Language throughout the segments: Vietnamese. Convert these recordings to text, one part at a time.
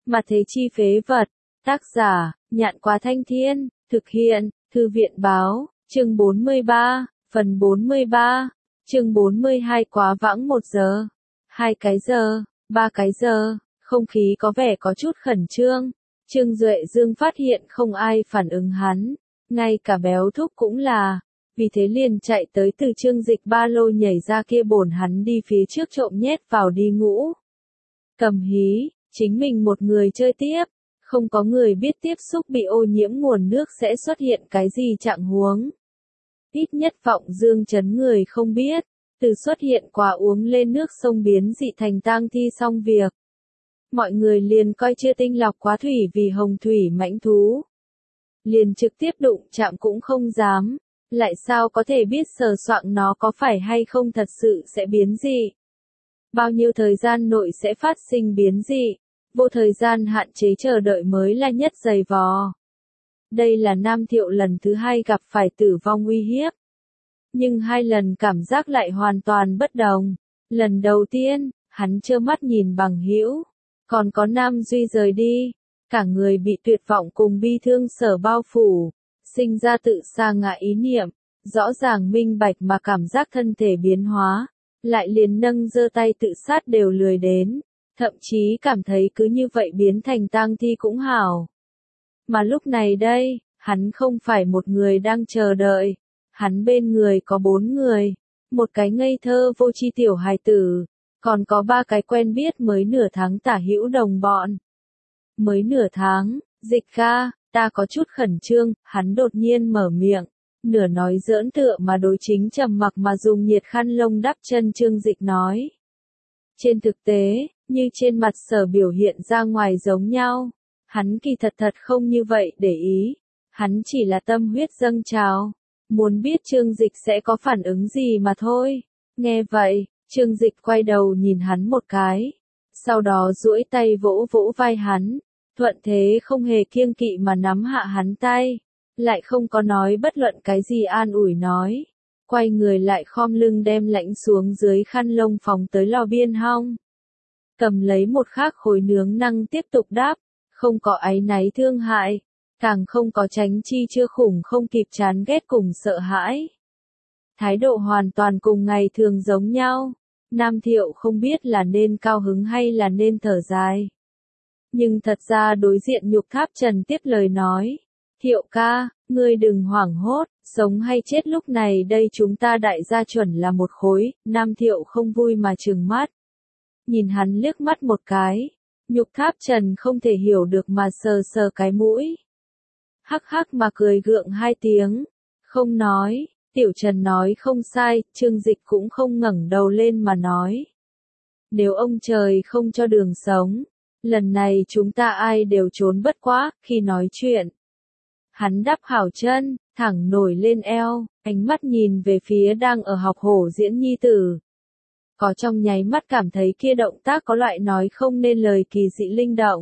Mà thế chi phế vật. Tác giả, Nhạn Quá Thanh Thiên, thực hiện, Thư viện báo, chương 43, phần 43, chương 42 quá vãng 1 giờ, 2 cái giờ, 3 cái giờ, không khí có vẻ có chút khẩn trương. Trương Duệ Dương phát hiện không ai phản ứng hắn, ngay cả Béo Thúc cũng là, vì thế liền chạy tới từ Trương Dịch ba lô nhảy ra kia bổn hắn đi phía trước trộm nhét vào đi ngũ. Cầm hí, chính mình một người chơi tiếp, không có người biết tiếp xúc bị ô nhiễm nguồn nước sẽ xuất hiện cái gì trạng huống. Ít nhất Vọng Dương Trấn người không biết, từ xuất hiện quá uống lên nước sông biến dị thành tang thi xong việc. Mọi người liền coi chưa tinh lọc quá thủy vì hồng thủy mãnh thú. Liền trực tiếp đụng chạm cũng không dám, lại sao có thể biết sờ soạng nó có phải hay không thật sự sẽ biến dị. Bao nhiêu thời gian nội sẽ phát sinh biến dị, vô thời gian hạn chế chờ đợi mới là nhất dày vò. Đây là Nam Thiệu lần thứ 2 gặp phải tử vong uy hiếp. Nhưng 2 lần cảm giác lại hoàn toàn bất đồng. Lần đầu tiên, hắn trơ mắt nhìn Bằng Hữu, còn có Nam Duy rời đi, cả người bị tuyệt vọng cùng bi thương sở bao phủ, sinh ra tự sa ngã ý niệm, rõ ràng minh bạch mà cảm giác thân thể biến hóa, lại liền nâng giơ tay tự sát đều lười đến, thậm chí cảm thấy cứ như vậy biến thành tang thi cũng hảo. Mà lúc này đây, hắn không phải một người đang chờ đợi, hắn bên người có 4 người, một cái ngây thơ vô tri tiểu hài tử, còn có 3 cái quen biết mới nửa tháng tả hữu đồng bọn. Mới nửa tháng, Dịch ca, ta có chút khẩn trương, hắn đột nhiên mở miệng, nửa nói giỡn tựa mà đối chính trầm mặc mà dùng nhiệt khăn lông đắp chân Trương Dịch nói. Trên thực tế, như trên mặt sở biểu hiện ra ngoài giống nhau, hắn kỳ thật không như vậy để ý, hắn chỉ là tâm huyết dâng trào, muốn biết Trương Dịch sẽ có phản ứng gì mà thôi. Nghe vậy, Trương Dịch quay đầu nhìn hắn một cái, sau đó duỗi tay vỗ vỗ vai hắn, thuận thế không hề kiêng kỵ mà nắm hạ hắn tay, lại không có nói bất luận cái gì an ủi nói, quay người lại khom lưng đem lãnh xuống dưới khăn lông phóng tới lò biên hong. Cầm lấy một khác khối nướng năng tiếp tục đáp, không có áy náy thương hại, càng không có tránh chi chưa khủng không kịp chán ghét cùng sợ hãi. Thái độ hoàn toàn cùng ngày thường giống nhau, Nam Thiệu không biết là nên cao hứng hay là nên thở dài. Nhưng thật ra đối diện Nhục Tháp Trần tiếp lời nói, Thiệu ca, ngươi đừng hoảng hốt, sống hay chết lúc này đây chúng ta đại gia chuẩn là một khối. Nam Thiệu không vui mà trừng mắt. Nhìn hắn liếc mắt một cái, Nhục Tháp Trần không thể hiểu được mà sờ sờ cái mũi. Hắc hắc mà cười gượng 2 tiếng, không nói, Tiểu Trần nói không sai, Trương Dịch cũng không ngẩng đầu lên mà nói. Nếu ông trời không cho đường sống, lần này chúng ta ai đều trốn bất quá. Khi nói chuyện, hắn đắp hảo chân, thẳng nổi lên eo, ánh mắt nhìn về phía đang ở học hổ diễn nhi tử. Có trong nháy mắt cảm thấy kia động tác có loại nói không nên lời kỳ dị linh động.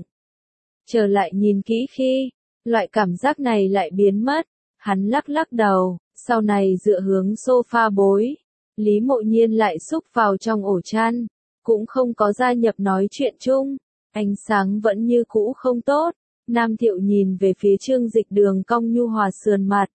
Trở lại nhìn kỹ khi, loại cảm giác này lại biến mất, hắn lắc lắc đầu, sau này dựa hướng sofa bối. Lý Mộ Nhiên lại xúc vào trong ổ chăn, cũng không có gia nhập nói chuyện chung, ánh sáng vẫn như cũ không tốt. Nam Thiệu nhìn về phía Trương Dịch đường cong nhu hòa sườn mặt.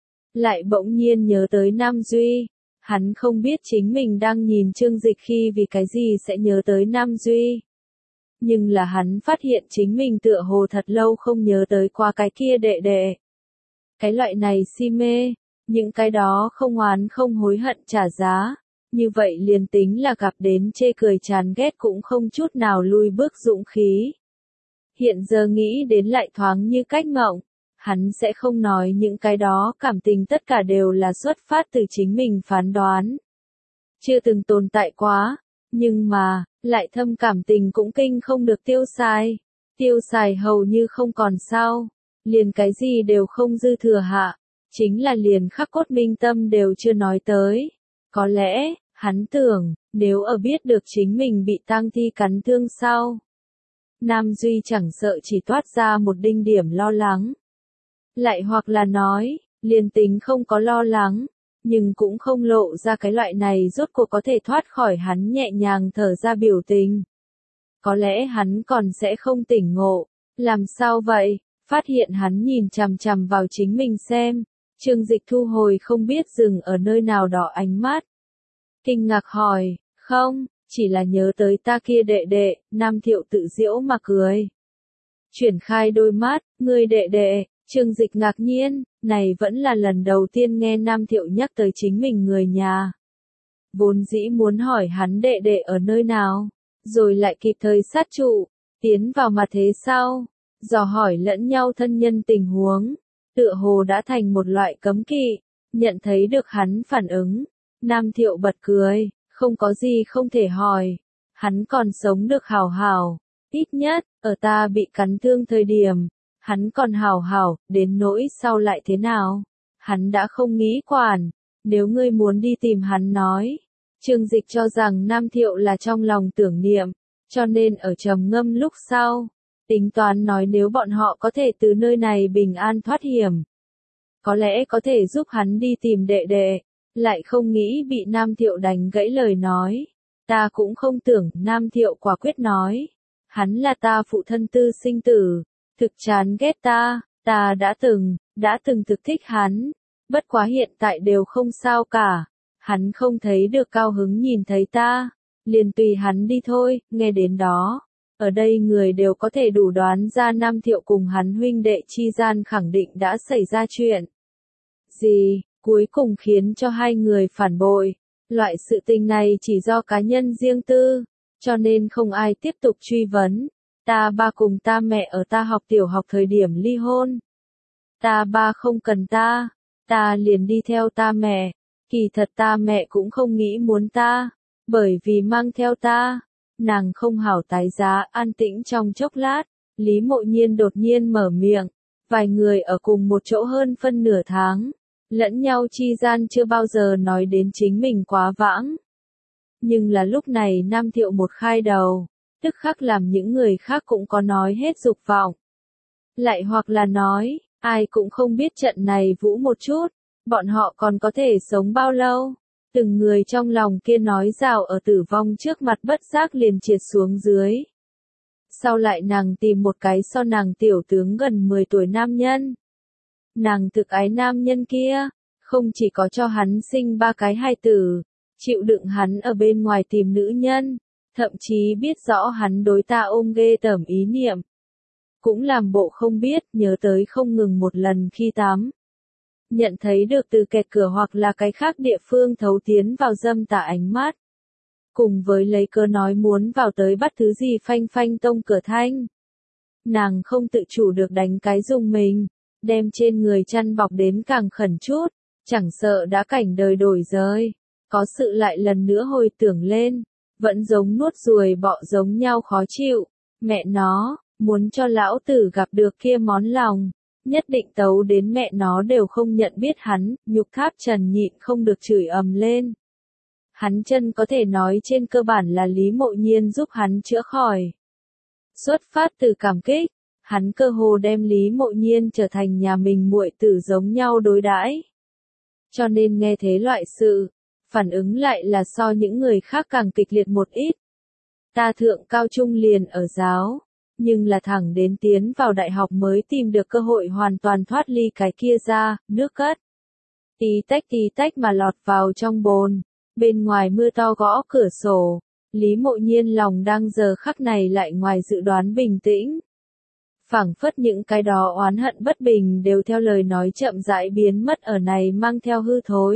Lại bỗng nhiên nhớ tới Nam Duy. Hắn không biết chính mình đang nhìn Trương Dịch khi vì cái gì sẽ nhớ tới Nam Duy. Nhưng là hắn phát hiện chính mình tựa hồ thật lâu không nhớ tới qua cái kia đệ đệ. Cái loại này si mê, những cái đó không oán không hối hận trả giá. Như vậy liền tính là gặp đến chê cười chán ghét cũng không chút nào lui bước dũng khí. Hiện giờ nghĩ đến lại thoáng như cách ngộng, hắn sẽ không nói những cái đó, cảm tình tất cả đều là xuất phát từ chính mình phán đoán. Chưa từng tồn tại quá, nhưng mà, lại thâm cảm tình cũng kinh không được tiêu xài hầu như không còn sao, liền cái gì đều không dư thừa hạ, chính là liền khắc cốt minh tâm đều chưa nói tới. Có lẽ, hắn tưởng, nếu ở biết được chính mình bị tang thi cắn thương sau, Nam Duy chẳng sợ chỉ toát ra một đinh điểm lo lắng. Lại hoặc là nói, liền tính không có lo lắng, nhưng cũng không lộ ra cái loại này rốt cuộc có thể thoát khỏi hắn nhẹ nhàng thở ra biểu tình. có lẽ hắn còn sẽ không tỉnh ngộ. Làm sao vậy? Phát hiện hắn nhìn chằm chằm vào chính mình xem. Trương Dịch thu hồi không biết dừng ở nơi nào đó ánh mắt. Kinh ngạc hỏi, không, chỉ là nhớ tới ta kia đệ đệ, Nam Thiệu tự giễu mà cười. Chuyển khai đôi mắt, ngươi đệ đệ, Trương Dịch ngạc nhiên, này vẫn là lần đầu tiên nghe Nam Thiệu nhắc tới chính mình người nhà. Vốn dĩ muốn hỏi hắn đệ đệ ở nơi nào, rồi lại kịp thời sát trụ, tiến vào mà thế sau, dò hỏi lẫn nhau thân nhân tình huống, tựa hồ đã thành một loại cấm kỵ, nhận thấy được hắn phản ứng, Nam Thiệu bật cười, không có gì không thể hỏi, hắn còn sống được hảo hảo, ít nhất, ở ta bị cắn thương thời điểm, hắn còn hảo hảo, đến nỗi sau lại thế nào, hắn đã không nghĩ quản, nếu ngươi muốn đi tìm hắn nói. Trương Dịch cho rằng Nam Thiệu là trong lòng tưởng niệm, cho nên ở trầm ngâm lúc sau, tính toán nói nếu bọn họ có thể từ nơi này bình an thoát hiểm, có lẽ có thể giúp hắn đi tìm đệ đệ, lại không nghĩ bị Nam Thiệu đánh gãy lời nói. Ta cũng không tưởng, Nam Thiệu quả quyết nói, hắn là ta phụ thân tư sinh tử, thực chán ghét ta đã từng thực thích hắn, bất quá hiện tại đều không sao cả. Hắn không thấy được cao hứng nhìn thấy ta, liền tùy hắn đi thôi. Nghe đến đó, ở đây người đều có thể đủ đoán ra Nam Thiệu cùng hắn huynh đệ chi gian khẳng định đã xảy ra chuyện gì, cuối cùng khiến cho hai người phản bội. Loại sự tình này chỉ do cá nhân riêng tư, cho nên không ai tiếp tục truy vấn. Ta ba cùng ta mẹ ở ta học tiểu học thời điểm ly hôn. Ta ba không cần ta liền đi theo ta mẹ. Kỳ thật ta mẹ cũng không nghĩ muốn ta, bởi vì mang theo ta, nàng không hảo tái giá. An tĩnh trong chốc lát, Lý Mộ Nhiên đột nhiên mở miệng, vài người ở cùng một chỗ hơn phân nửa tháng, lẫn nhau chi gian chưa bao giờ nói đến chính mình quá vãng. Nhưng là lúc này Nam Thiệu một khai đầu, tức khắc làm những người khác cũng có nói hết dục vọng. Lại hoặc là nói, ai cũng không biết trận này vũ một chút. Bọn họ còn có thể sống bao lâu? Từng người trong lòng kia nói rào ở tử vong trước mặt bất giác liền triệt xuống dưới. Sau lại nàng tìm một cái so nàng tiểu tướng gần 10 tuổi nam nhân. Nàng thực ái nam nhân kia, không chỉ có cho hắn sinh 3 cái hài tử, chịu đựng hắn ở bên ngoài tìm nữ nhân, thậm chí biết rõ hắn đối ta ôm ghê tởm ý niệm. Cũng làm bộ không biết, nhớ tới không ngừng một lần khi tắm. Nhận thấy được từ kẹt cửa hoặc là cái khác địa phương thấu tiến vào dâm tà ánh mắt. Cùng với lấy cớ nói muốn vào tới bắt thứ gì phanh phanh tông cửa thanh. Nàng không tự chủ được đánh cái dùng mình, đem trên người chăn bọc đến càng khẩn chút, chẳng sợ đã cảnh đời đổi rời. Có sự lại lần nữa hồi tưởng lên, vẫn giống nuốt ruồi bọ giống nhau khó chịu. Mẹ nó, muốn cho lão tử gặp được kia món lòng. Nhất định tấu đến mẹ nó đều không nhận biết hắn, Nhục Tháp Trần nhịn không được chửi ầm lên. Hắn chân có thể nói trên cơ bản là Lý Mộ Nhiên giúp hắn chữa khỏi. Xuất phát từ cảm kích, hắn cơ hồ đem Lý Mộ Nhiên trở thành nhà mình muội tử giống nhau đối đãi. Cho nên nghe thế loại sự, phản ứng lại là so những người khác càng kịch liệt một ít. Ta thượng cao trung liền ở giáo. Nhưng là thẳng đến tiến vào đại học mới tìm được cơ hội hoàn toàn thoát ly cái kia ra, nước cất. Tí tách mà lọt vào trong bồn, bên ngoài mưa to gõ cửa sổ, Lý Mộ Nhiên lòng đang giờ khắc này lại ngoài dự đoán bình tĩnh. Phảng phất những cái đó oán hận bất bình đều theo lời nói chậm rãi biến mất ở này mang theo hư thối.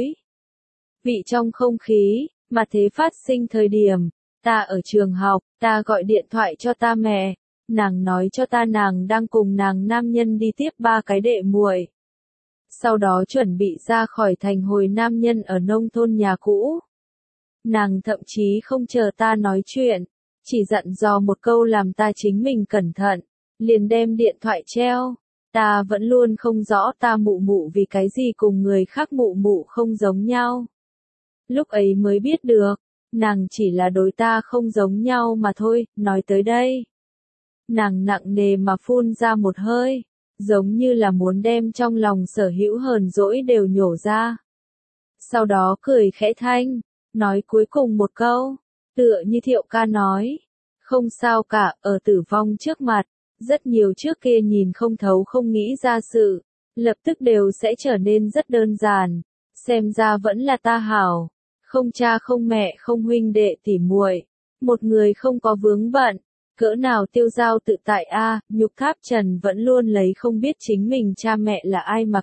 Vị trong không khí, mà thế phát sinh thời điểm, ta ở trường học, ta gọi điện thoại cho ta mẹ. Nàng nói cho ta nàng đang cùng nàng nam nhân đi tiếp 3 cái đệ muội. Sau đó chuẩn bị ra khỏi thành hồi nam nhân ở nông thôn nhà cũ. Nàng thậm chí không chờ ta nói chuyện, chỉ dặn dò một câu làm ta chính mình cẩn thận, liền đem điện thoại treo. Ta vẫn luôn không rõ ta mụ mụ vì cái gì cùng người khác mụ mụ không giống nhau. Lúc ấy mới biết được, nàng chỉ là đối ta không giống nhau mà thôi. Nói tới đây, nàng nặng nề mà phun ra một hơi, giống như là muốn đem trong lòng sở hữu hờn dỗi đều nhổ ra. Sau đó cười khẽ thanh, nói cuối cùng một câu, tựa như Thiệu ca nói, Không sao cả, ở tử vong trước mặt, rất nhiều trước kia nhìn không thấu không nghĩ ra sự, lập tức đều sẽ trở nên rất đơn giản. Xem ra vẫn là ta hảo, không cha không mẹ không huynh đệ tỉ muội, một người không có vướng bận, cỡ nào tiêu dao tự tại a. Nhục Tháp Trần vẫn luôn lấy không biết chính mình cha mẹ là ai mà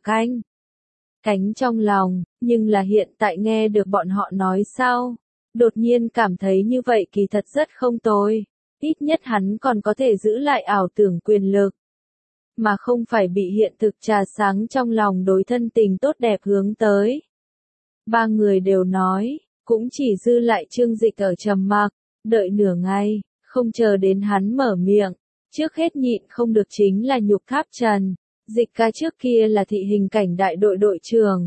cánh trong lòng, nhưng là hiện tại nghe được bọn họ nói sao, đột nhiên cảm thấy như vậy kỳ thật rất không tồi, ít nhất hắn còn có thể giữ lại ảo tưởng quyền lực, mà không phải bị hiện thực trà sáng trong lòng đối thân tình tốt đẹp hướng tới. Ba người đều nói, cũng chỉ dư lại Trương Dịch ở trầm mặc, đợi nửa ngày, không chờ đến hắn mở miệng, trước hết nhịn không được chính là Nhục Tháp Trần. Dịch ca trước kia là thị hình cảnh đại đội đội trưởng.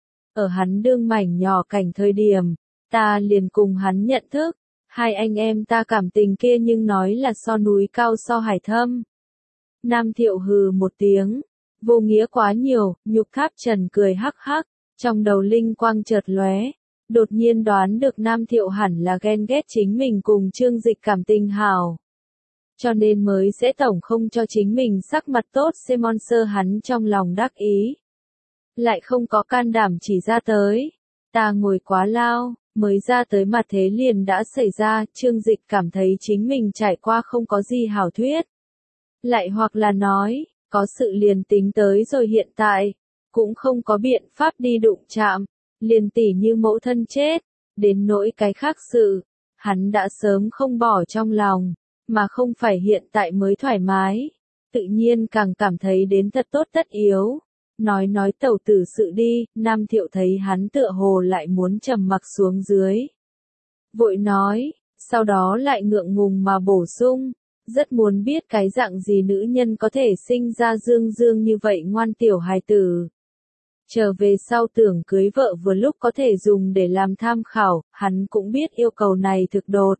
Ở hắn đương mảnh nhỏ cảnh thời điểm, ta liền cùng hắn nhận thức, hai anh em ta cảm tình kia nhưng nói là so núi cao so hải thâm. Nam Thiệu hừ một tiếng, vô nghĩa quá nhiều. Nhục Tháp Trần cười hắc hắc, trong đầu linh quang chợt lóe, đột nhiên đoán được Nam Thiệu hẳn là ghen ghét chính mình cùng Trương Dịch cảm tình hảo, cho nên mới sẽ tổng không cho chính mình sắc mặt tốt. Monster hắn trong lòng đắc ý, lại không có can đảm chỉ ra tới. Ta ngồi quá lao, mới ra tới mặt thế liền đã xảy ra. Trương Dịch cảm thấy chính mình trải qua không có gì hảo thuyết, lại hoặc là nói, có sự liền tính tới rồi hiện tại, cũng không có biện pháp đi đụng chạm, liền tỉ như mẫu thân chết, đến nỗi cái khác sự, hắn đã sớm không bỏ trong lòng, mà không phải hiện tại mới thoải mái, tự nhiên càng cảm thấy đến thật tốt tất yếu. Nói tẩu tử sự đi. Nam Thiệu thấy hắn tựa hồ lại muốn trầm mặc xuống dưới, vội nói, sau đó lại ngượng ngùng mà bổ sung, rất muốn biết cái dạng gì nữ nhân có thể sinh ra dương dương như vậy ngoan tiểu hài tử. Trở về sau tưởng cưới vợ vừa lúc có thể dùng để làm tham khảo. Hắn cũng biết yêu cầu này thực đột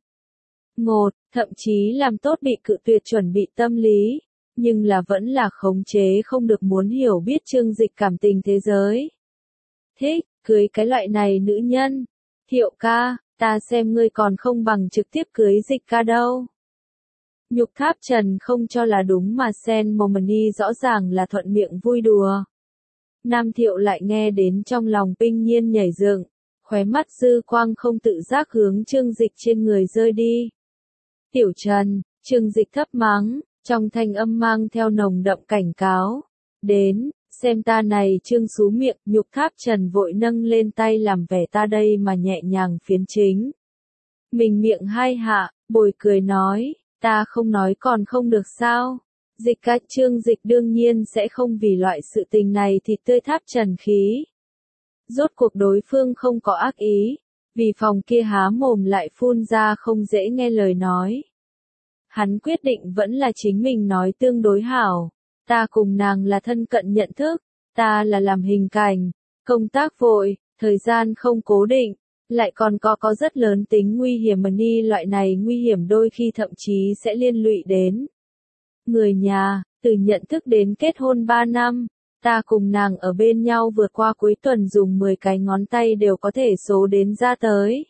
ngột, thậm chí làm tốt bị cự tuyệt chuẩn bị tâm lý, nhưng là vẫn là khống chế không được muốn hiểu biết Trương Dịch cảm tình thế giới. Thích, cưới cái loại này nữ nhân. Thiệu ca, ta xem ngươi còn không bằng trực tiếp cưới Dịch ca đâu. Nhục Tháp Trần không cho là đúng mà Money rõ ràng là thuận miệng vui đùa. Nam Thiệu lại nghe đến trong lòng binh nhiên nhảy dựng, khóe mắt dư quang không tự giác hướng Trương Dịch trên người rơi đi. Tiểu Trần, Trương Dịch thấp mắng, trong thanh âm mang theo nồng đậm cảnh cáo. Đến, xem ta này Trương xú miệng. Nhục Tháp Trần vội nâng lên tay làm vẻ ta đây mà nhẹ nhàng phiến chính mình miệng hai hạ, bồi cười nói, ta không nói còn không được sao. Dịch ca. Trương Dịch đương nhiên sẽ không vì loại sự tình này thì tươi Tháp Trần khí. Rốt cuộc đối phương không có ác ý, vì phòng kia há mồm lại phun ra không dễ nghe lời nói. Hắn quyết định vẫn là chính mình nói tương đối hảo. Ta cùng nàng là thân cận nhận thức, ta là làm hình cảnh, công tác vội, thời gian không cố định, lại còn có rất lớn tính nguy hiểm. Money loại này nguy hiểm đôi khi thậm chí sẽ liên lụy đến người nhà. Từ nhận thức đến kết hôn 3 năm, ta cùng nàng ở bên nhau vượt qua cuối tuần dùng 10 cái ngón tay đều có thể số đến ra tới.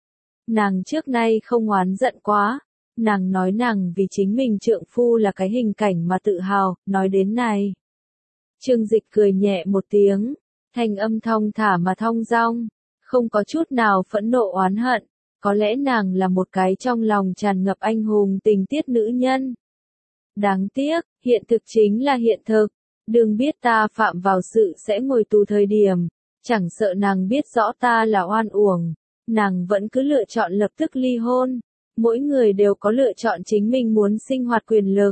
Nàng trước nay không oán giận quá. Nàng nói nàng vì chính mình trượng phu là cái hình cảnh mà tự hào. Nói đến này, Trương Dịch cười nhẹ một tiếng, thanh âm thong thả mà thong dong, không có chút nào phẫn nộ oán hận. Có lẽ nàng là một cái trong lòng tràn ngập anh hùng tình tiết nữ nhân. Đáng tiếc, hiện thực chính là hiện thực. Đừng biết ta phạm vào sự sẽ ngồi tù thời điểm, chẳng sợ nàng biết rõ ta là oan uổng, nàng vẫn cứ lựa chọn lập tức ly hôn. Mỗi người đều có lựa chọn chính mình muốn sinh hoạt quyền lực.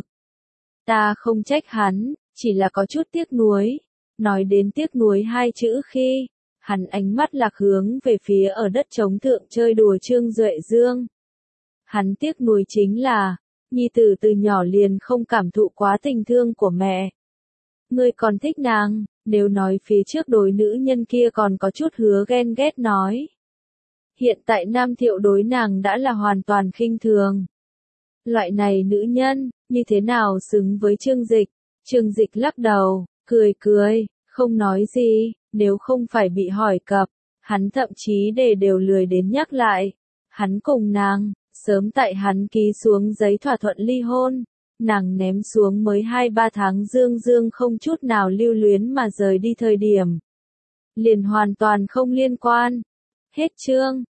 Ta không trách hắn, chỉ là có chút tiếc nuối. Nói đến tiếc nuối hai chữ khi, hắn ánh mắt lạc hướng về phía ở đất trống thượng chơi đùa Trương Duệ Dương. Hắn tiếc nuối chính là, nhi tử từ nhỏ liền không cảm thụ quá tình thương của mẹ. Ngươi còn thích nàng, nếu nói phía trước đối nữ nhân kia còn có chút hứa ghen ghét nói. Hiện tại Nam Thiệu đối nàng đã là hoàn toàn khinh thường. Loại này nữ nhân, như thế nào xứng với Trương Dịch? Trương Dịch lắc đầu, cười, không nói gì. Nếu không phải bị hỏi cập, hắn thậm chí đều lười đến nhắc lại. Hắn cùng nàng, Sớm tại hắn ký xuống giấy thỏa thuận ly hôn, nàng ném xuống mới 2-3 tháng Dương Dương không chút nào lưu luyến mà rời đi thời điểm. Liền hoàn toàn không liên quan. Hết chương.